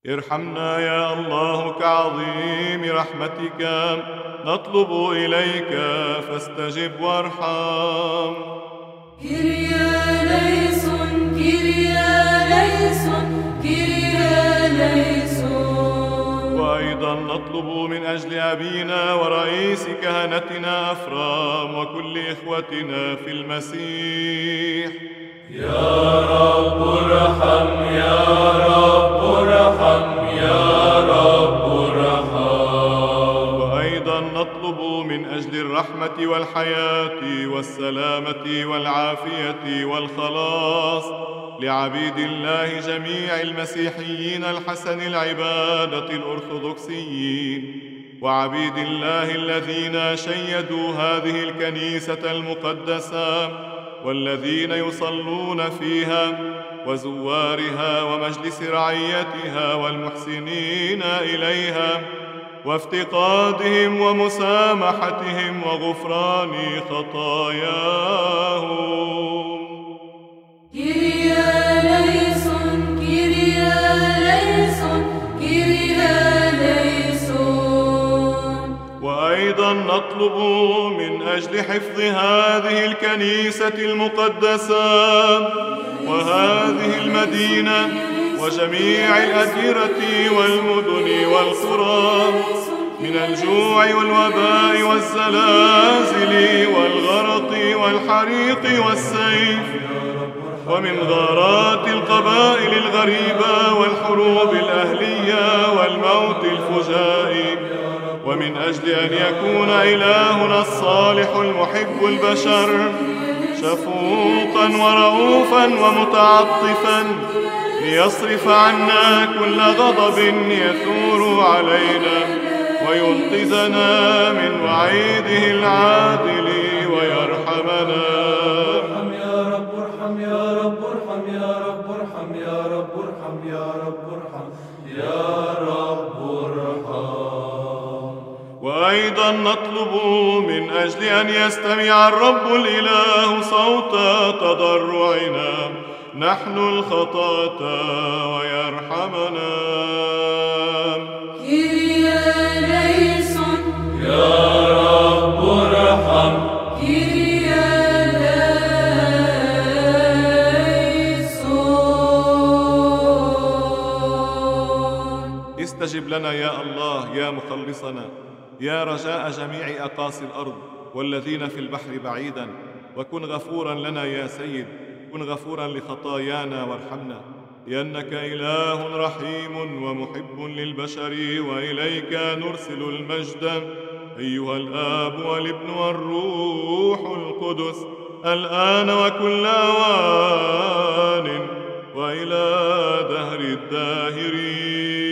ارحمنا يا الله كعظيم رحمتك، نطلب إليك فاستجب وارحم. كيريا ليسون كيريا ليسون كيريا ليسون. وأيضا نطلب من أجل أبينا ورئيس كهنتنا أفرام وكل إخوتنا في المسيح. يا رب ارحم يا رب ارحم يا رب ارحم. وأيضا نطلب من أجل الرحمة والحياة والسلامة والعافية والخلاص لعبيد الله جميع المسيحيين الحسن العبادة الأرثوذكسيين، وعبيد الله الذين شيدوا هذه الكنيسة المقدسة والذين يصلون فيها، وزوارها ومجلس رعيتها والمحسنين إليها، وافتقادهم ومسامحتهم وغفران خطاياهم. كيريا ليسون كيريا ليسون كيريا ليسون. وأيضا نطلب من أجل حفظ هذه الكنيسة المقدسة وهذه المدينة وجميع الأديرة والمدن والقرى من الجوع والوباء والزلازل والغرق والحريق والسيف، ومن غارات القبائل الغريبة والحروب الأهلية والموت الفجائي، ومن أجل أن يكون إلهنا الصالح المحب البشر شفوقا ورؤوفا ومتعطفا ليصرف عنا كل غضب يثور علينا وينقذنا من وعيده العادل ويرحمنا. ارحم يا رب ارحم يا رب ارحم يا رب ارحم يا رب ارحم يا رب ارحم يا رب ارحم. وأيضا نطلب من أجل أن يستمع الرب الإله صوت تضرعنا نحن الخطاة ويرحمنا. كيريا ليسون يا رب ارحم. كيريا ليسون. استجب لنا يا الله يا مخلصنا، يا رجاء جميع أقاصي الأرض والذين في البحر بعيدا، وكن غفورا لنا يا سيد، كن غفورا لخطايانا وارحمنا، لأنك إله رحيم ومحب للبشر، وإليك نرسل المجد أيها الآب والابن والروح القدس الآن وكل أوان وإلى دهر الداهرين.